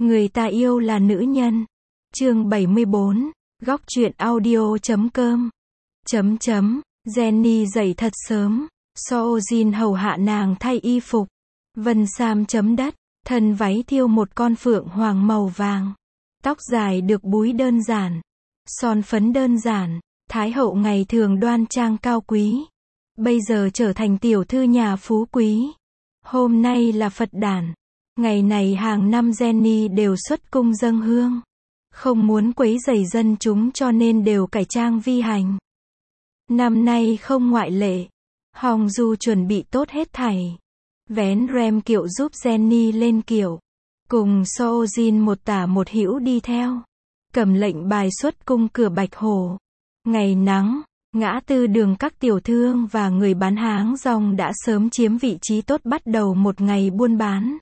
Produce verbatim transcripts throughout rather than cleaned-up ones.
Người ta yêu là nữ nhân. Chương bảy mươi bốn, góc truyện audio chấm com. Chấm chấm, Jenny dậy thật sớm. Soojin hầu hạ nàng thay y phục. Vân Sam chấm đất, thân váy thiêu một con phượng hoàng màu vàng. Tóc dài được búi đơn giản. Son phấn đơn giản. Thái hậu ngày thường đoan trang cao quý. Bây giờ trở thành tiểu thư nhà phú quý. Hôm nay là Phật đản. Ngày này hàng năm Jenny đều xuất cung dâng hương. Không muốn quấy rầy dân chúng cho nên đều cải trang vi hành. Năm nay không ngoại lệ. Hong Du chuẩn bị tốt hết thảy. Vén rem kiệu giúp Jenny lên kiệu. Cùng Soojin một tả một hữu đi theo. Cầm lệnh bài xuất cung cửa Bạch Hồ. Ngày nắng, ngã tư đường các tiểu thương và người bán hàng rong đã sớm chiếm vị trí tốt bắt đầu một ngày buôn bán.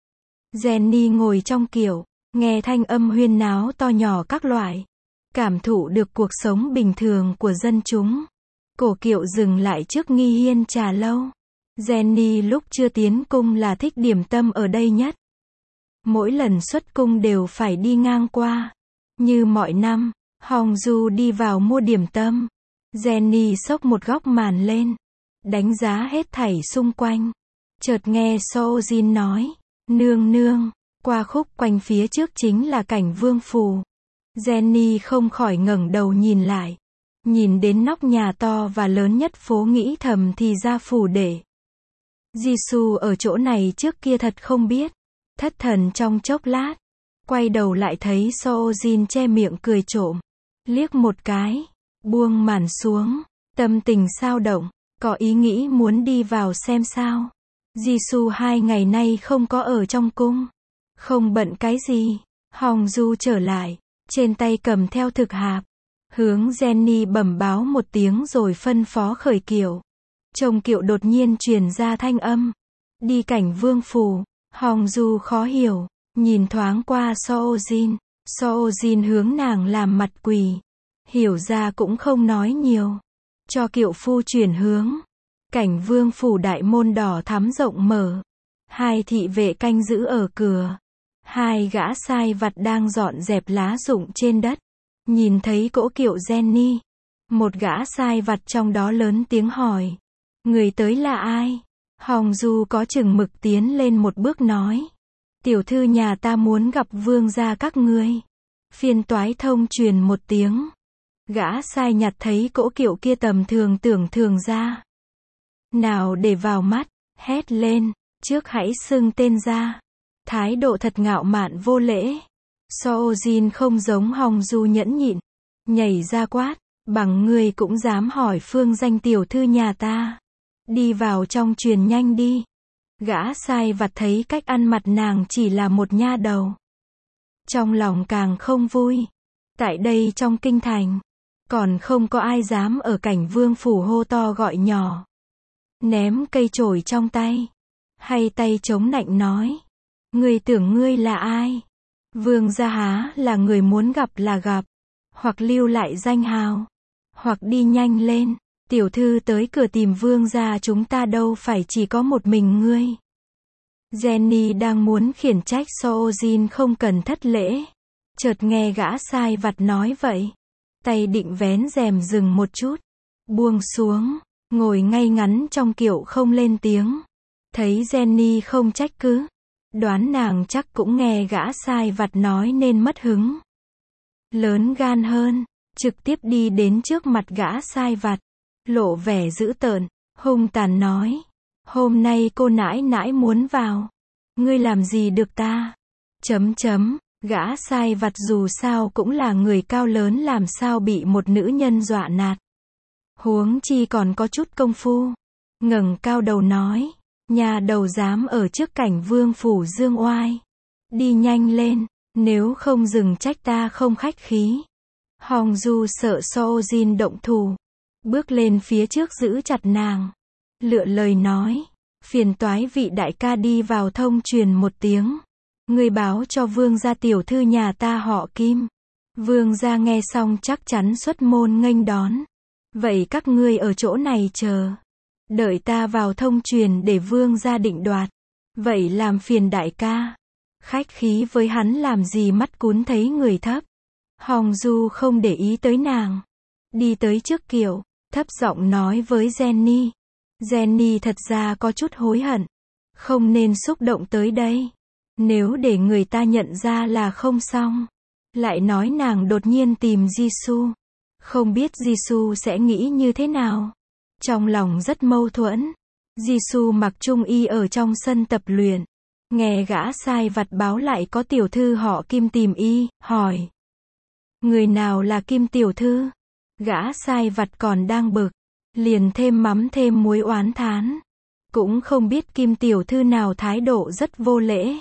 Jenny ngồi trong kiệu, nghe thanh âm huyên náo to nhỏ các loại. Cảm thụ được cuộc sống bình thường của dân chúng. Cổ kiệu dừng lại trước nghi hiên trà lâu. Jenny lúc chưa tiến cung là thích điểm tâm ở đây nhất. Mỗi lần xuất cung đều phải đi ngang qua. Như mọi năm, Hong Du đi vào mua điểm tâm. Jenny xốc một góc màn lên. Đánh giá hết thảy xung quanh. Chợt nghe Soojin nói. Nương nương, qua khúc quanh phía trước chính là cảnh vương phủ. Jenny không khỏi ngẩng đầu nhìn lại. Nhìn đến nóc nhà to và lớn nhất phố nghĩ thầm thì ra phủ để. Jisoo ở chỗ này trước kia thật không biết. Thất thần trong chốc lát. Quay đầu lại thấy Soojin che miệng cười trộm. Liếc một cái. Buông màn xuống. Tâm tình sao động. Có ý nghĩ muốn đi vào xem sao. Jisoo hai ngày nay không có ở trong cung. Không bận cái gì. Hong Du trở lại. Trên tay cầm theo thực hạp. Hướng Jenny bẩm báo một tiếng rồi phân phó khởi kiệu. Trong kiệu đột nhiên truyền ra thanh âm. Đi cảnh vương phủ. Hong Du khó hiểu. Nhìn thoáng qua Soojin. Soojin hướng nàng làm mặt quỳ. Hiểu ra cũng không nói nhiều. Cho kiệu phu chuyển hướng. Cảnh vương phủ đại môn đỏ thắm rộng mở. Hai thị vệ canh giữ ở cửa. Hai gã sai vặt đang dọn dẹp lá rụng trên đất. Nhìn thấy cỗ kiệu Jenny. Một gã sai vặt trong đó lớn tiếng hỏi. Người tới là ai? Hong Du có chừng mực tiến lên một bước nói. Tiểu thư nhà ta muốn gặp vương gia các ngươi. Phiên toái thông truyền một tiếng. Gã sai nhặt thấy cỗ kiệu kia tầm thường tưởng thường ra. Nào để vào mắt, hét lên, trước hãy xưng tên ra. Thái độ thật ngạo mạn vô lễ. Soojin không giống Hong Du nhẫn nhịn. Nhảy ra quát, bằng ngươi cũng dám hỏi phương danh tiểu thư nhà ta. Đi vào trong truyền nhanh đi. Gã sai vặt thấy cách ăn mặt nàng chỉ là một nha đầu. Trong lòng càng không vui. Tại đây trong kinh thành, còn không có ai dám ở cảnh vương phủ hô to gọi nhỏ. Ném cây chổi trong tay. Hay tay chống nạnh nói. Ngươi tưởng ngươi là ai? Vương gia há là người muốn gặp là gặp. Hoặc lưu lại danh hào. Hoặc đi nhanh lên. Tiểu thư tới cửa tìm vương gia chúng ta đâu phải chỉ có một mình ngươi. Jenny đang muốn khiển trách Soojin không cần thất lễ. Chợt nghe gã sai vặt nói vậy. Tay định vén rèm dừng một chút. Buông xuống. Ngồi ngay ngắn trong kiệu không lên tiếng. Thấy Jenny không trách cứ. Đoán nàng chắc cũng nghe gã sai vặt nói nên mất hứng. Lớn gan hơn. Trực tiếp đi đến trước mặt gã sai vặt. Lộ vẻ dữ tợn. Hung tàn nói. Hôm nay cô nãi nãi muốn vào. Ngươi làm gì được ta? Chấm chấm. Gã sai vặt dù sao cũng là người cao lớn làm sao bị một nữ nhân dọa nạt. Huống chi còn có chút công phu. Ngẩng cao đầu nói. Nhà đầu dám ở trước cảnh vương phủ dương oai. Đi nhanh lên. Nếu không dừng trách ta không khách khí. Hong Du sợ Soojin động thủ. Bước lên phía trước giữ chặt nàng. Lựa lời nói. Phiền toái vị đại ca đi vào thông truyền một tiếng. Người báo cho vương gia tiểu thư nhà ta họ Kim. Vương gia nghe xong chắc chắn xuất môn nghênh đón. Vậy các ngươi ở chỗ này chờ. Đợi ta vào thông truyền để vương gia định đoạt. Vậy làm phiền đại ca. Khách khí với hắn làm gì, mắt cún thấy người thấp. Hong Du không để ý tới nàng. Đi tới trước kiệu, thấp giọng nói với Jenny. Jenny thật ra có chút hối hận. Không nên xúc động tới đây. Nếu để người ta nhận ra là không xong. Lại nói nàng đột nhiên tìm Jisoo. Không biết Jisoo sẽ nghĩ như thế nào. Trong lòng rất mâu thuẫn. Jisoo mặc trung y ở trong sân tập luyện. Nghe gã sai vặt báo lại có tiểu thư họ Kim tìm y, hỏi. Người nào là Kim tiểu thư? Gã sai vặt còn đang bực. Liền thêm mắm thêm muối oán thán. Cũng không biết Kim tiểu thư nào, thái độ rất vô lễ.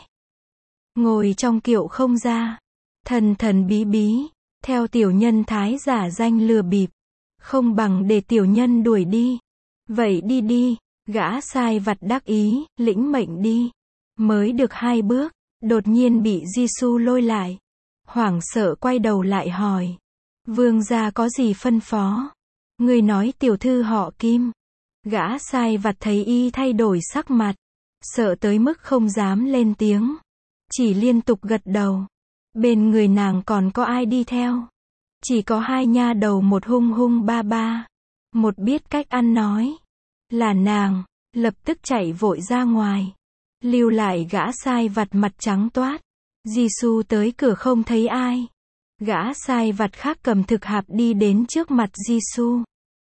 Ngồi trong kiệu không ra. Thần thần bí bí. Theo tiểu nhân thái giả danh lừa bịp. Không bằng để tiểu nhân đuổi đi. Vậy đi đi. Gã sai vặt đắc ý, lĩnh mệnh đi. Mới được hai bước, đột nhiên bị Jisoo lôi lại. Hoảng sợ quay đầu lại hỏi. Vương gia có gì phân phó? Người nói tiểu thư họ Kim. Gã sai vặt thấy y thay đổi sắc mặt. Sợ tới mức không dám lên tiếng. Chỉ liên tục gật đầu. Bên người nàng còn có ai đi theo? Chỉ có hai nha đầu, một hung hung ba ba. Một biết cách ăn nói. Là nàng, lập tức chạy vội ra ngoài. Lưu lại gã sai vặt mặt trắng toát. Jisoo tới cửa không thấy ai. Gã sai vặt khác cầm thực hạp đi đến trước mặt Jisoo.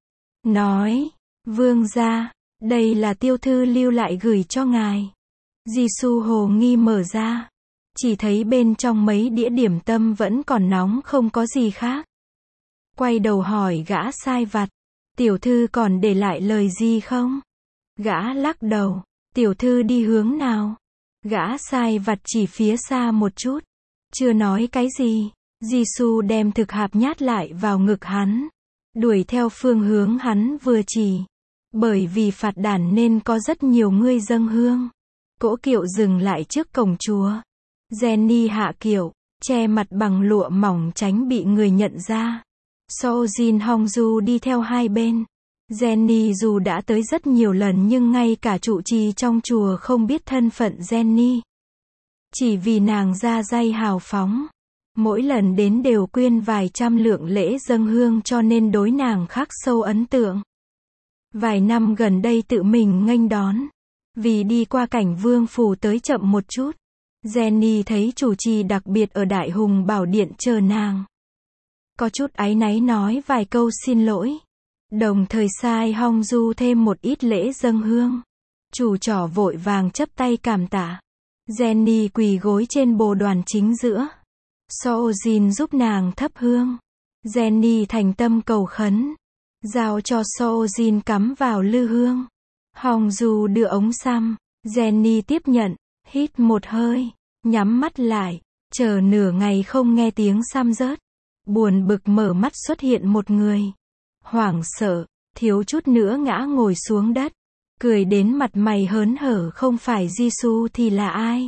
Nói, vương gia, đây là tiêu thư lưu lại gửi cho ngài. Jisoo hồ nghi mở ra. Chỉ thấy bên trong mấy đĩa điểm tâm vẫn còn nóng, không có gì khác. Quay đầu hỏi gã sai vặt. Tiểu thư còn để lại lời gì không? Gã lắc đầu. Tiểu thư đi hướng nào? Gã sai vặt chỉ phía xa một chút. Chưa nói cái gì. Jisoo đem thực hạp nhát lại vào ngực hắn. Đuổi theo phương hướng hắn vừa chỉ. Bởi vì phạt đản nên có rất nhiều người dâng hương. Cỗ kiệu dừng lại trước cổng chùa. Jenny hạ kiệu, che mặt bằng lụa mỏng tránh bị người nhận ra. Sojin Hongju đi theo hai bên. Jenny dù đã tới rất nhiều lần nhưng ngay cả trụ trì trong chùa không biết thân phận Jenny. Chỉ vì nàng ra dây hào phóng. Mỗi lần đến đều quyên vài trăm lượng lễ dâng hương cho nên đối nàng khắc sâu ấn tượng. Vài năm gần đây tự mình nghênh đón. Vì đi qua cảnh vương phủ tới chậm một chút. Jenny thấy chủ trì đặc biệt ở Đại Hùng Bảo Điện chờ nàng. Có chút áy náy nói vài câu xin lỗi. Đồng thời sai Hongju thêm một ít lễ dâng hương. Chủ trỏ vội vàng chấp tay cảm tạ. Jenny quỳ gối trên bồ đoàn chính giữa. Sojin giúp nàng thắp hương. Jenny thành tâm cầu khấn. Giao cho Sojin cắm vào lư hương. Hongju đưa ống xăm. Jenny tiếp nhận. Hít một hơi. Nhắm mắt lại. Chờ nửa ngày không nghe tiếng xăm rớt. Buồn bực mở mắt xuất hiện một người. Hoảng sợ, thiếu chút nữa ngã ngồi xuống đất. Cười đến mặt mày hớn hở, không phải Jisoo thì là ai?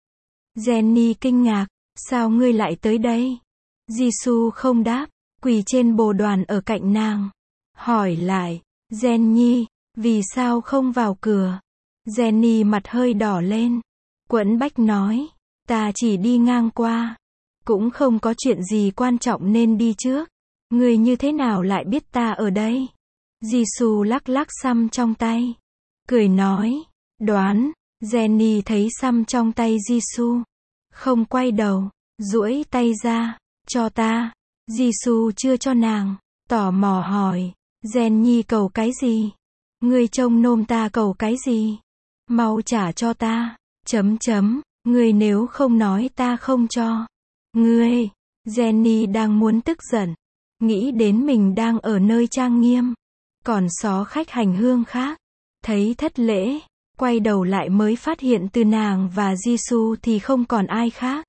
Jenny kinh ngạc, sao ngươi lại tới đây? Jisoo không đáp, quỳ trên bồ đoàn ở cạnh nàng. Hỏi lại, Jenny, vì sao không vào cửa? Jenny mặt hơi đỏ lên. Quẫn bách nói, ta chỉ đi ngang qua. Cũng không có chuyện gì quan trọng nên đi trước. Người như thế nào lại biết ta ở đây? Jisoo lắc lắc xăm trong tay. Cười nói, đoán. Jenny thấy xăm trong tay Jisoo. Không quay đầu, duỗi tay ra, cho ta. Jisoo chưa cho nàng. Tò mò hỏi, Jenny cầu cái gì? Ngươi trông nôm ta cầu cái gì? Mau trả cho ta. Chấm chấm, ngươi nếu không nói ta không cho. Ngươi, Jenny đang muốn tức giận. Nghĩ đến mình đang ở nơi trang nghiêm. Còn xó khách hành hương khác. Thấy thất lễ. Quay đầu lại mới phát hiện từ nàng và Jisoo thì không còn ai khác.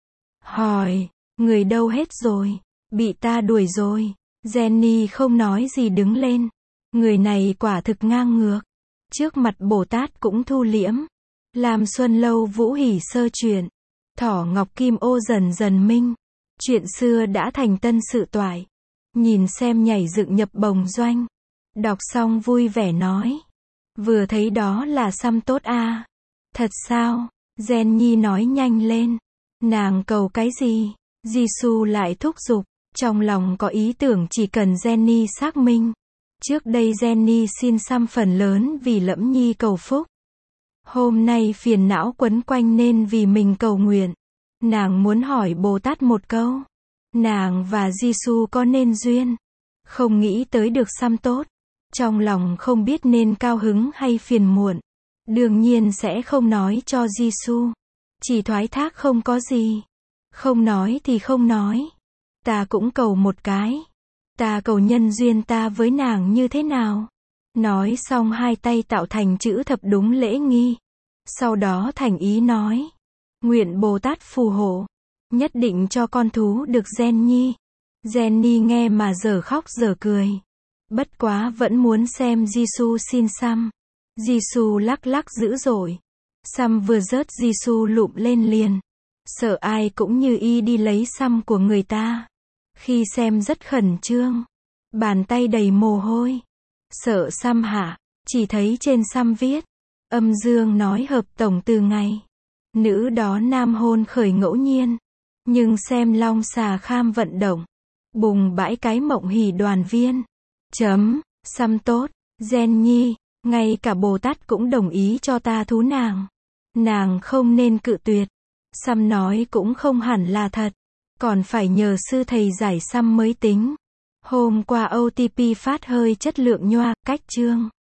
Hỏi, người đâu hết rồi? Bị ta đuổi rồi. Jenny không nói gì đứng lên. Người này quả thực ngang ngược. Trước mặt Bồ Tát cũng thu liễm. Làm xuân lâu vũ hỉ sơ chuyện. Thỏ ngọc kim ô dần dần minh. Chuyện xưa đã thành tân sự toại. Nhìn xem nhảy dựng nhập bồng doanh. Đọc xong vui vẻ nói. Vừa thấy đó là xăm tốt a. Thật sao? Jenny nói nhanh lên. Nàng cầu cái gì? Jisoo lại thúc giục. Trong lòng có ý tưởng chỉ cần Jenny xác minh. Trước đây Jenny xin xăm phần lớn vì Lẫm Nhi cầu phúc. Hôm nay phiền não quấn quanh nên vì mình cầu nguyện. Nàng muốn hỏi Bồ Tát một câu. Nàng và Jisoo có nên duyên? Không nghĩ tới được xăm tốt. Trong lòng không biết nên cao hứng hay phiền muộn. Đương nhiên sẽ không nói cho Jisoo. Chỉ thoái thác không có gì. Không nói thì không nói. Ta cũng cầu một cái. Ta cầu nhân duyên ta với nàng như thế nào? Nói xong hai tay tạo thành chữ thập đúng lễ nghi. Sau đó thành ý nói. Nguyện Bồ Tát phù hộ. Nhất định cho con thú được Jenny. Jenny nghe mà dở khóc dở cười. Bất quá vẫn muốn xem Jisoo xin xăm. Jisoo lắc lắc dữ dội. Xăm vừa rớt Jisoo lụm lên liền. Sợ ai cũng như y đi lấy xăm của người ta. Khi xem rất khẩn trương. Bàn tay đầy mồ hôi. Sợ xăm hả? Chỉ thấy trên xăm viết. Âm dương nói hợp tổng từ ngày. Nữ đó nam hôn khởi ngẫu nhiên. Nhưng xem long xà kham vận động. Bùng bãi cái mộng hỉ đoàn viên. Chấm. Xăm tốt. Jenny. Ngay cả Bồ Tát cũng đồng ý cho ta thú nàng. Nàng không nên cự tuyệt. Xăm nói cũng không hẳn là thật. Còn phải nhờ sư thầy giải xăm mới tính. Hôm qua ô tê pê phát hơi chất lượng nhoa, cách chương.